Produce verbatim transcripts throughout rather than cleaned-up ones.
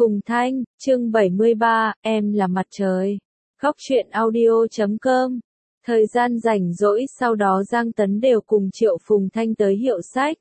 Phùng Thanh, chương bảy mươi ba, em là mặt trời. Góc truyện audio chấm com. Thời gian rảnh rỗi sau đó Giang Tấn đều cùng Triệu Phùng Thanh tới hiệu sách.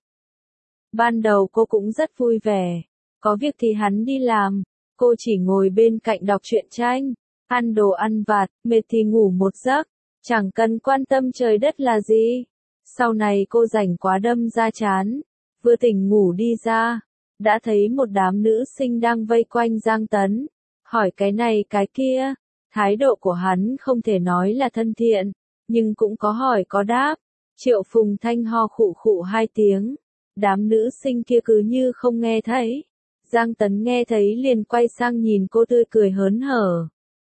Ban đầu cô cũng rất vui vẻ. Có việc thì hắn đi làm. Cô chỉ ngồi bên cạnh đọc truyện tranh, ăn đồ ăn vặt, mệt thì ngủ một giấc. Chẳng cần quan tâm trời đất là gì. Sau này cô rảnh quá đâm ra chán. Vừa tỉnh ngủ đi ra. Đã thấy một đám nữ sinh đang vây quanh Giang Tấn, hỏi cái này cái kia. Thái độ của hắn không thể nói là thân thiện, nhưng cũng có hỏi có đáp. Triệu Phùng Thanh ho khụ khụ hai tiếng. Đám nữ sinh kia cứ như không nghe thấy. Giang Tấn nghe thấy liền quay sang nhìn cô tươi cười hớn hở.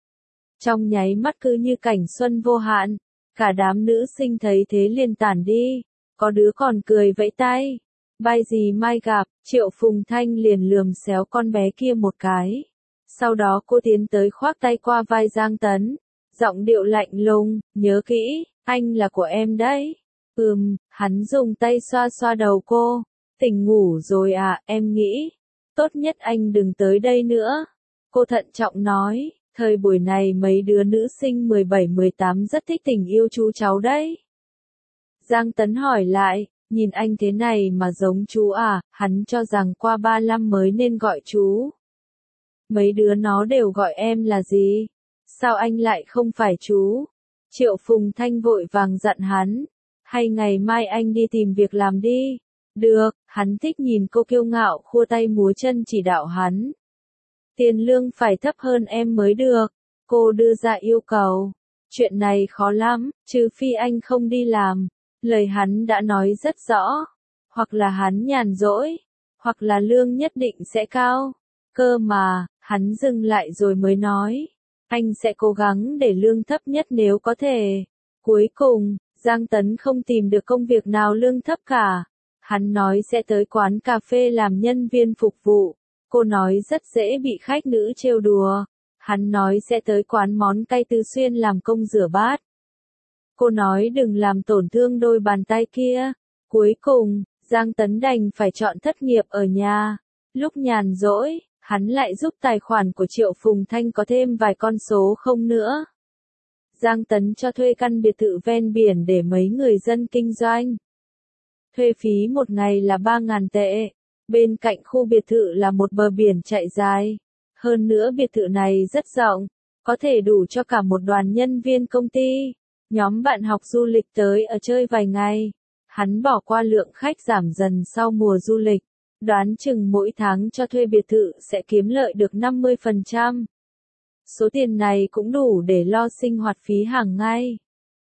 Trong nháy mắt cứ như cảnh xuân vô hạn. Cả đám nữ sinh thấy thế liền tản đi. Có đứa còn cười vẫy tay. Bay gì mai gặp, Triệu Phùng Thanh liền lườm xéo con bé kia một cái. Sau đó cô tiến tới khoác tay qua vai Giang Tấn. Giọng điệu lạnh lùng, nhớ kỹ, anh là của em đấy. Ừm, hắn dùng tay xoa xoa đầu cô. Tỉnh ngủ rồi à, em nghĩ. Tốt nhất anh đừng tới đây nữa. Cô thận trọng nói, thời buổi này mấy đứa nữ sinh mười bảy mười tám rất thích tình yêu chú cháu đấy. Giang Tấn hỏi lại. Nhìn anh thế này mà giống chú à, hắn cho rằng qua ba lăm mới nên gọi chú. Mấy đứa nó đều gọi em là gì? Sao anh lại không phải chú? Triệu Phùng Thanh vội vàng dặn hắn. Hay ngày mai anh đi tìm việc làm đi. Được, hắn thích nhìn cô kiêu ngạo khua tay múa chân chỉ đạo hắn. Tiền lương phải thấp hơn em mới được. Cô đưa ra yêu cầu. Chuyện này khó lắm, trừ phi anh không đi làm. Lời hắn đã nói rất rõ, hoặc là hắn nhàn rỗi, hoặc là lương nhất định sẽ cao. Cơ mà, hắn dừng lại rồi mới nói, anh sẽ cố gắng để lương thấp nhất nếu có thể. Cuối cùng, Giang Tấn không tìm được công việc nào lương thấp cả. Hắn nói sẽ tới quán cà phê làm nhân viên phục vụ. Cô nói rất dễ bị khách nữ trêu đùa. Hắn nói sẽ tới quán món cay Tư Xuyên làm công rửa bát. Cô nói đừng làm tổn thương đôi bàn tay kia. Cuối cùng, Giang Tấn đành phải chọn thất nghiệp ở nhà. Lúc nhàn rỗi, hắn lại giúp tài khoản của Triệu Phùng Thanh có thêm vài con số không nữa. Giang Tấn cho thuê căn biệt thự ven biển để mấy người dân kinh doanh. Thuê phí một ngày là ba ngàn tệ. Bên cạnh khu biệt thự là một bờ biển chạy dài. Hơn nữa biệt thự này rất rộng, có thể đủ cho cả một đoàn nhân viên công ty. Nhóm bạn học du lịch tới ở chơi vài ngày. Hắn bỏ qua lượng khách giảm dần sau mùa du lịch. Đoán chừng mỗi tháng cho thuê biệt thự sẽ kiếm lợi được năm mươi phần trăm. Số tiền này cũng đủ để lo sinh hoạt phí hàng ngày.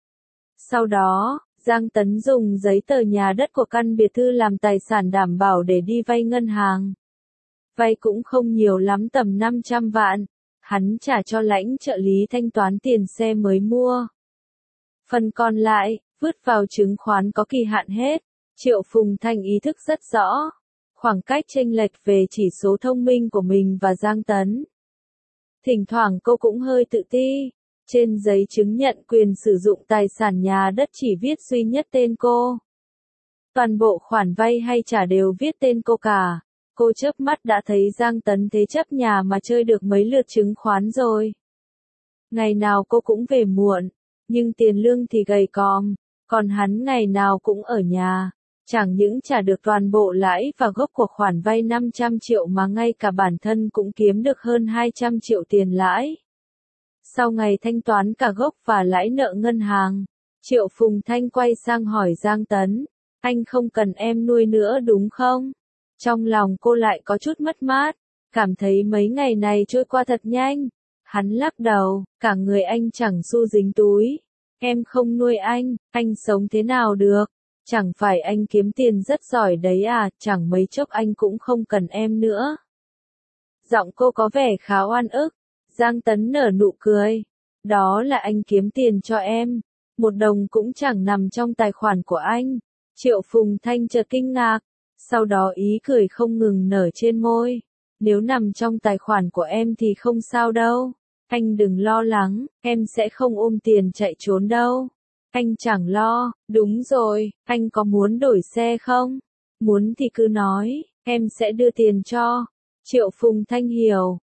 Sau đó, Giang Tấn dùng giấy tờ nhà đất của căn biệt thự làm tài sản đảm bảo để đi vay ngân hàng. Vay cũng không nhiều lắm, tầm năm trăm vạn. Hắn trả cho lãnh trợ lý thanh toán tiền xe mới mua. Phần còn lại, vứt vào chứng khoán có kỳ hạn hết. Triệu Phùng Thanh ý thức rất rõ. Khoảng cách chênh lệch về chỉ số thông minh của mình và Giang Tấn. Thỉnh thoảng cô cũng hơi tự ti. Trên giấy chứng nhận quyền sử dụng tài sản nhà đất chỉ viết duy nhất tên cô. Toàn bộ khoản vay hay trả đều viết tên cô cả. Cô chớp mắt đã thấy Giang Tấn thế chấp nhà mà chơi được mấy lượt chứng khoán rồi. Ngày nào cô cũng về muộn. Nhưng tiền lương thì gầy còm, còn hắn ngày nào cũng ở nhà, chẳng những trả được toàn bộ lãi và gốc của khoản vay năm trăm triệu mà ngay cả bản thân cũng kiếm được hơn hai trăm triệu tiền lãi. Sau ngày thanh toán cả gốc và lãi nợ ngân hàng, Triệu Phùng Thanh quay sang hỏi Giang Tấn, anh không cần em nuôi nữa đúng không? Trong lòng cô lại có chút mất mát, cảm thấy mấy ngày này trôi qua thật nhanh. Hắn lắc đầu, cả người anh chẳng xu dính túi. Em không nuôi anh, anh sống thế nào được? Chẳng phải anh kiếm tiền rất giỏi đấy à, chẳng mấy chốc anh cũng không cần em nữa. Giọng cô có vẻ khá oan ức. Giang Tấn nở nụ cười. Đó là anh kiếm tiền cho em. Một đồng cũng chẳng nằm trong tài khoản của anh. Triệu Phùng Thanh chợt kinh ngạc. Sau đó ý cười không ngừng nở trên môi. Nếu nằm trong tài khoản của em thì không sao đâu. Anh đừng lo lắng, em sẽ không ôm tiền chạy trốn đâu. Anh chẳng lo, đúng rồi, anh có muốn đổi xe không? Muốn thì cứ nói, em sẽ đưa tiền cho. Triệu Phùng Thanh hiểu,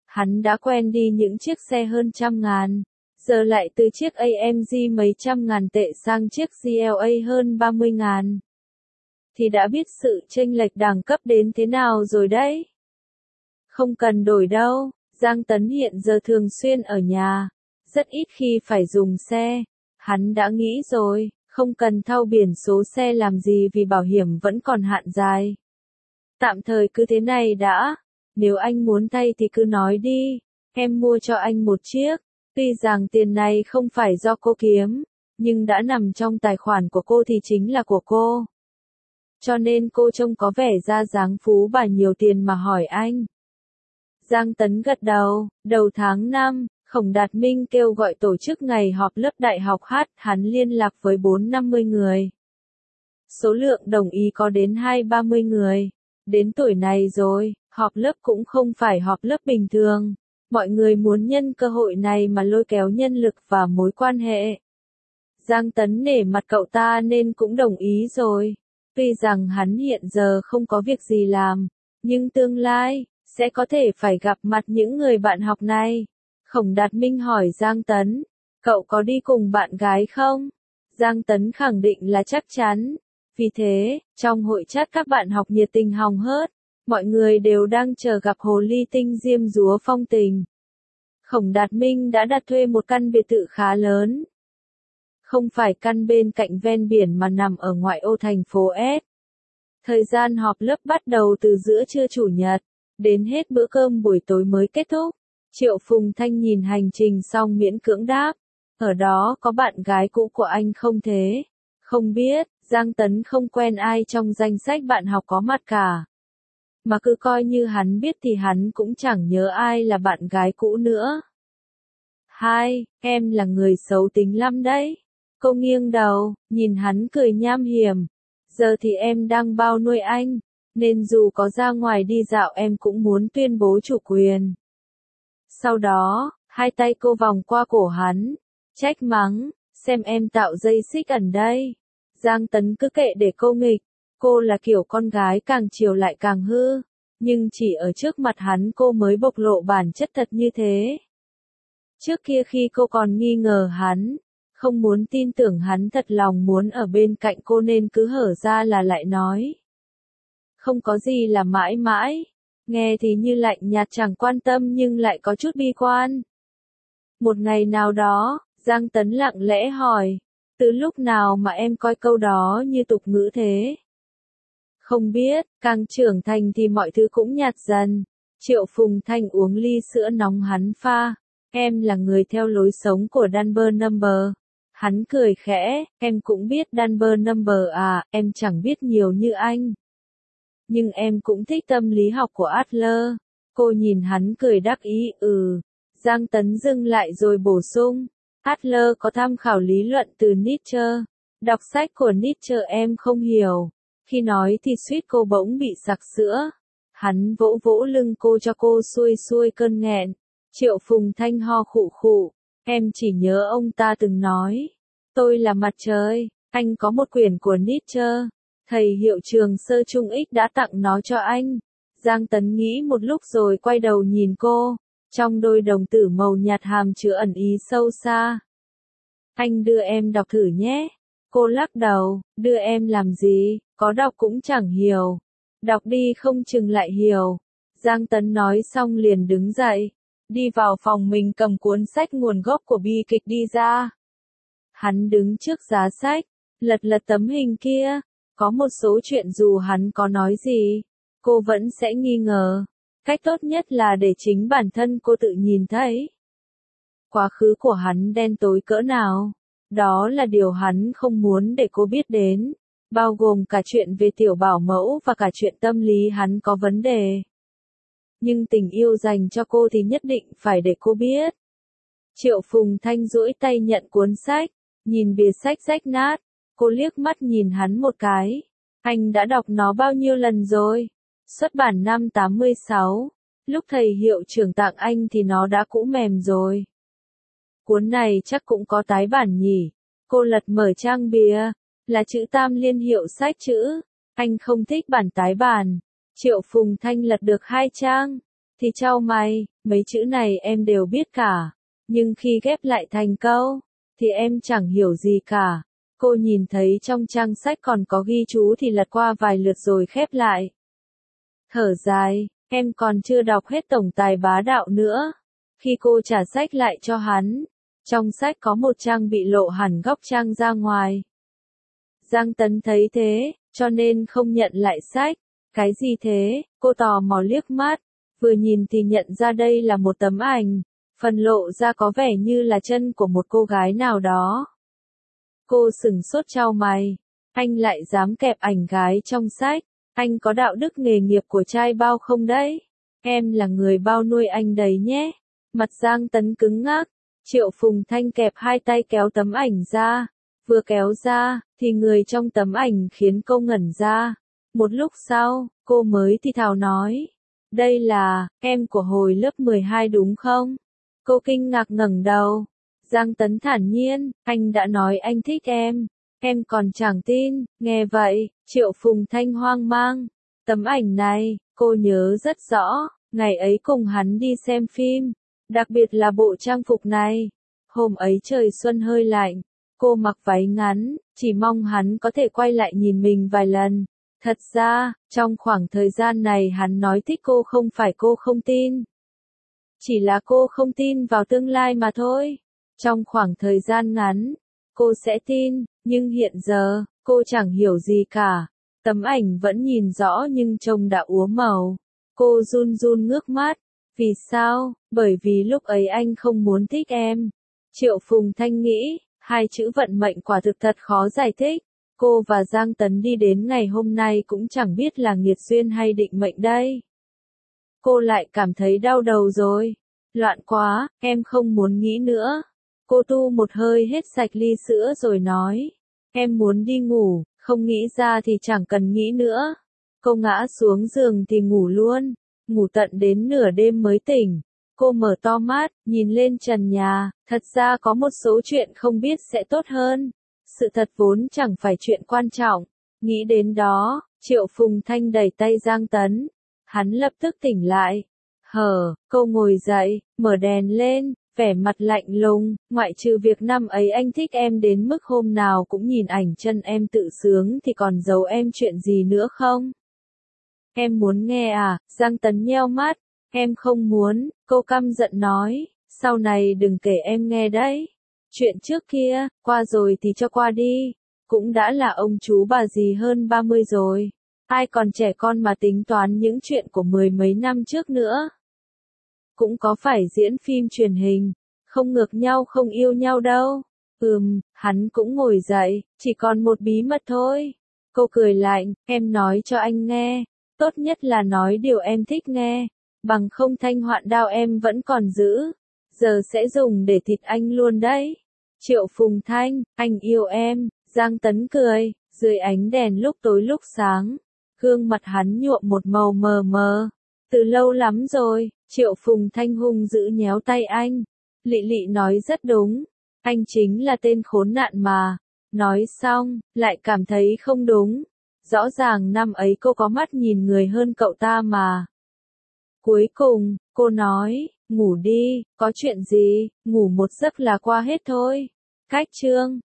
Hắn đã quen đi những chiếc xe hơn trăm ngàn, giờ lại từ chiếc a em giê mấy trăm ngàn tệ sang chiếc giê lờ a hơn ba mươi ngàn. Thì đã biết sự chênh lệch đẳng cấp đến thế nào rồi đấy. Không cần đổi đâu, Giang Tấn hiện giờ thường xuyên ở nhà, rất ít khi phải dùng xe. Hắn đã nghĩ rồi, không cần thao biển số xe làm gì vì bảo hiểm vẫn còn hạn dài. Tạm thời cứ thế này đã, nếu anh muốn thay thì cứ nói đi, em mua cho anh một chiếc. Tuy rằng tiền này không phải do cô kiếm, nhưng đã nằm trong tài khoản của cô thì chính là của cô. Cho nên cô trông có vẻ ra dáng phú bà nhiều tiền mà hỏi anh. Giang Tấn gật đầu, đầu tháng năm, Khổng Đạt Minh kêu gọi tổ chức ngày họp lớp đại học hát, hắn liên lạc với bốn năm mươi người. Số lượng đồng ý có đến hai ba mươi người. Đến tuổi này rồi, họp lớp cũng không phải họp lớp bình thường. Mọi người muốn nhân cơ hội này mà lôi kéo nhân lực và mối quan hệ. Giang Tấn nể mặt cậu ta nên cũng đồng ý rồi. Tuy rằng hắn hiện giờ không có việc gì làm, nhưng tương lai, sẽ có thể phải gặp mặt những người bạn học này. Khổng Đạt Minh hỏi Giang Tấn, cậu có đi cùng bạn gái không? Giang Tấn khẳng định là chắc chắn. Vì thế, trong hội chat các bạn học nhiệt tình hòng hớt, mọi người đều đang chờ gặp hồ ly tinh diêm dúa phong tình. Khổng Đạt Minh đã đặt thuê một căn biệt thự khá lớn. Không phải căn bên cạnh ven biển mà nằm ở ngoại ô thành phố S. Thời gian họp lớp bắt đầu từ giữa trưa chủ nhật, đến hết bữa cơm buổi tối mới kết thúc. Triệu Phùng Thanh nhìn hành trình xong miễn cưỡng đáp. Ở đó có bạn gái cũ của anh không thế? Không biết, Giang Tấn không quen ai trong danh sách bạn học có mặt cả. Mà cứ coi như hắn biết thì hắn cũng chẳng nhớ ai là bạn gái cũ nữa. Hai, em là người xấu tính lắm đấy. Cô nghiêng đầu, nhìn hắn cười nham hiểm. Giờ thì em đang bao nuôi anh, nên dù có ra ngoài đi dạo em cũng muốn tuyên bố chủ quyền. Sau đó, hai tay cô vòng qua cổ hắn, trách mắng, xem em tạo dây xích ẩn đây. Giang Tấn cứ kệ để cô nghịch, cô là kiểu con gái càng chiều lại càng hư, nhưng chỉ ở trước mặt hắn cô mới bộc lộ bản chất thật như thế. Trước kia khi cô còn nghi ngờ hắn, không muốn tin tưởng hắn thật lòng muốn ở bên cạnh cô nên cứ hở ra là lại nói. Không có gì là mãi mãi, nghe thì như lạnh nhạt chẳng quan tâm nhưng lại có chút bi quan. Một ngày nào đó, Giang Tấn lặng lẽ hỏi, từ lúc nào mà em coi câu đó như tục ngữ thế? Không biết, càng trưởng thành thì mọi thứ cũng nhạt dần. Triệu Phùng Thanh uống ly sữa nóng hắn pha. Em là người theo lối sống của Denver Number. Hắn cười khẽ, em cũng biết Denver Number à, em chẳng biết nhiều như anh. Nhưng em cũng thích tâm lý học của Adler. Cô nhìn hắn cười đắc ý, ừ. Giang Tấn dừng lại rồi bổ sung. Adler có tham khảo lý luận từ Nietzsche. Đọc sách của Nietzsche em không hiểu. Khi nói thì suýt cô bỗng bị sặc sữa. Hắn vỗ vỗ lưng cô cho cô xuôi xuôi cơn nghẹn. Triệu Phùng Thanh ho khụ khụ. Em chỉ nhớ ông ta từng nói. Tôi là mặt trời. Anh có một quyển của Nietzsche. Thầy hiệu trường sơ trung ích đã tặng nó cho anh. Giang Tấn nghĩ một lúc rồi quay đầu nhìn cô. Trong đôi đồng tử màu nhạt hàm chứa ẩn ý sâu xa. Anh đưa em đọc thử nhé. Cô lắc đầu, đưa em làm gì, có đọc cũng chẳng hiểu. Đọc đi không chừng lại hiểu. Giang Tấn nói xong liền đứng dậy. Đi vào phòng mình cầm cuốn sách nguồn gốc của bi kịch đi ra. Hắn đứng trước giá sách, lật lật tấm hình kia. Có một số chuyện dù hắn có nói gì, cô vẫn sẽ nghi ngờ. Cách tốt nhất là để chính bản thân cô tự nhìn thấy. Quá khứ của hắn đen tối cỡ nào, đó là điều hắn không muốn để cô biết đến, bao gồm cả chuyện về tiểu bảo mẫu và cả chuyện tâm lý hắn có vấn đề. Nhưng tình yêu dành cho cô thì nhất định phải để cô biết. Triệu Phùng Thanh duỗi tay nhận cuốn sách, nhìn bìa sách rách nát, cô liếc mắt nhìn hắn một cái. Anh đã đọc nó bao nhiêu lần rồi? Xuất bản năm tám mươi sáu, lúc thầy hiệu trưởng tặng anh thì nó đã cũ mềm rồi. Cuốn này chắc cũng có tái bản nhỉ? Cô lật mở trang bìa, là chữ Tam Liên hiệu sách chữ. Anh không thích bản tái bản. Triệu Phùng Thanh lật được hai trang, thì chau mày, Mấy chữ này em đều biết cả, nhưng khi ghép lại thành câu, thì em chẳng hiểu gì cả. Cô nhìn thấy trong trang sách còn có ghi chú thì lật qua vài lượt rồi khép lại. Thở dài, em còn chưa đọc hết tổng tài bá đạo nữa. Khi cô trả sách lại cho hắn, trong sách có một trang bị lộ hẳn góc trang ra ngoài. Giang Tấn thấy thế, cho nên không nhận lại sách. Cái gì thế? Cô tò mò liếc mắt, vừa nhìn thì nhận ra đây là một tấm ảnh, phần lộ ra có vẻ như là chân của một cô gái nào đó. Cô sửng sốt chau mày, anh lại dám kẹp ảnh gái trong sách, anh có đạo đức nghề nghiệp của trai bao không đấy? Em là người bao nuôi anh đấy nhé. Mặt Giang Tấn cứng ngắc, Triệu Phùng Thanh kẹp hai tay kéo tấm ảnh ra, vừa kéo ra, thì người trong tấm ảnh khiến cô ngẩn ra. Một lúc sau, cô mới thì thào nói, đây là, em của hồi lớp mười hai đúng không? Cô kinh ngạc ngẩng đầu. Giang Tấn thản nhiên, anh đã nói anh thích em, em còn chẳng tin. Nghe vậy, Triệu Phùng Thanh hoang mang. Tấm ảnh này, cô nhớ rất rõ, ngày ấy cùng hắn đi xem phim, đặc biệt là bộ trang phục này. Hôm ấy trời xuân hơi lạnh, cô mặc váy ngắn, chỉ mong hắn có thể quay lại nhìn mình vài lần. Thật ra, trong khoảng thời gian này hắn nói thích cô không phải cô không tin. Chỉ là cô không tin vào tương lai mà thôi. Trong khoảng thời gian ngắn, cô sẽ tin, nhưng hiện giờ, cô chẳng hiểu gì cả. Tấm ảnh vẫn nhìn rõ nhưng trông đã úa màu. Cô run run ngước mắt. Vì sao? Bởi vì lúc ấy anh không muốn thích em. Triệu Phùng Thanh nghĩ, hai chữ vận mệnh quả thực thật khó giải thích. Cô và Giang Tấn đi đến ngày hôm nay cũng chẳng biết là nghiệt duyên hay định mệnh đây. Cô lại cảm thấy đau đầu rồi. Loạn quá, em không muốn nghĩ nữa. Cô tu một hơi hết sạch ly sữa rồi nói. Em muốn đi ngủ, không nghĩ ra thì chẳng cần nghĩ nữa. Cô ngã xuống giường thì ngủ luôn. Ngủ tận đến nửa đêm mới tỉnh. Cô mở to mắt, nhìn lên trần nhà. Thật ra có một số chuyện không biết sẽ tốt hơn. Sự thật vốn chẳng phải chuyện quan trọng. Nghĩ đến đó, Triệu Phùng Thanh đẩy tay Giang Tấn. Hắn lập tức tỉnh lại. Hờ, cô ngồi dậy, mở đèn lên, vẻ mặt lạnh lùng, ngoại trừ việc năm ấy anh thích em đến mức hôm nào cũng nhìn ảnh chân em tự sướng thì còn giấu em chuyện gì nữa không? Em muốn nghe à? Giang Tấn nheo mắt. Em không muốn, cô căm giận nói, sau này đừng kể em nghe đấy. Chuyện trước kia, qua rồi thì cho qua đi, cũng đã là ông chú bà dì hơn ba mươi rồi. Ai còn trẻ con mà tính toán những chuyện của mười mấy năm trước nữa. Cũng có phải diễn phim truyền hình, không ngược nhau không yêu nhau đâu. Ừm, hắn cũng ngồi dậy, chỉ còn một bí mật thôi. Cô cười lạnh, em nói cho anh nghe, tốt nhất là nói điều em thích nghe, bằng không thanh hoạn đao em vẫn còn giữ, giờ sẽ dùng để thịt anh luôn đấy. Triệu Phùng Thanh, anh yêu em. Giang Tấn cười, dưới ánh đèn lúc tối lúc sáng, gương mặt hắn nhuộm một màu mờ mờ. Từ lâu lắm rồi. Triệu Phùng Thanh hung dữ nhéo tay anh. Lị Lị nói rất đúng, anh chính là tên khốn nạn mà. Nói xong, lại cảm thấy không đúng. Rõ ràng năm ấy cô có mắt nhìn người hơn cậu ta mà. Cuối cùng, cô nói, ngủ đi, có chuyện gì, ngủ một giấc là qua hết thôi. Cách chương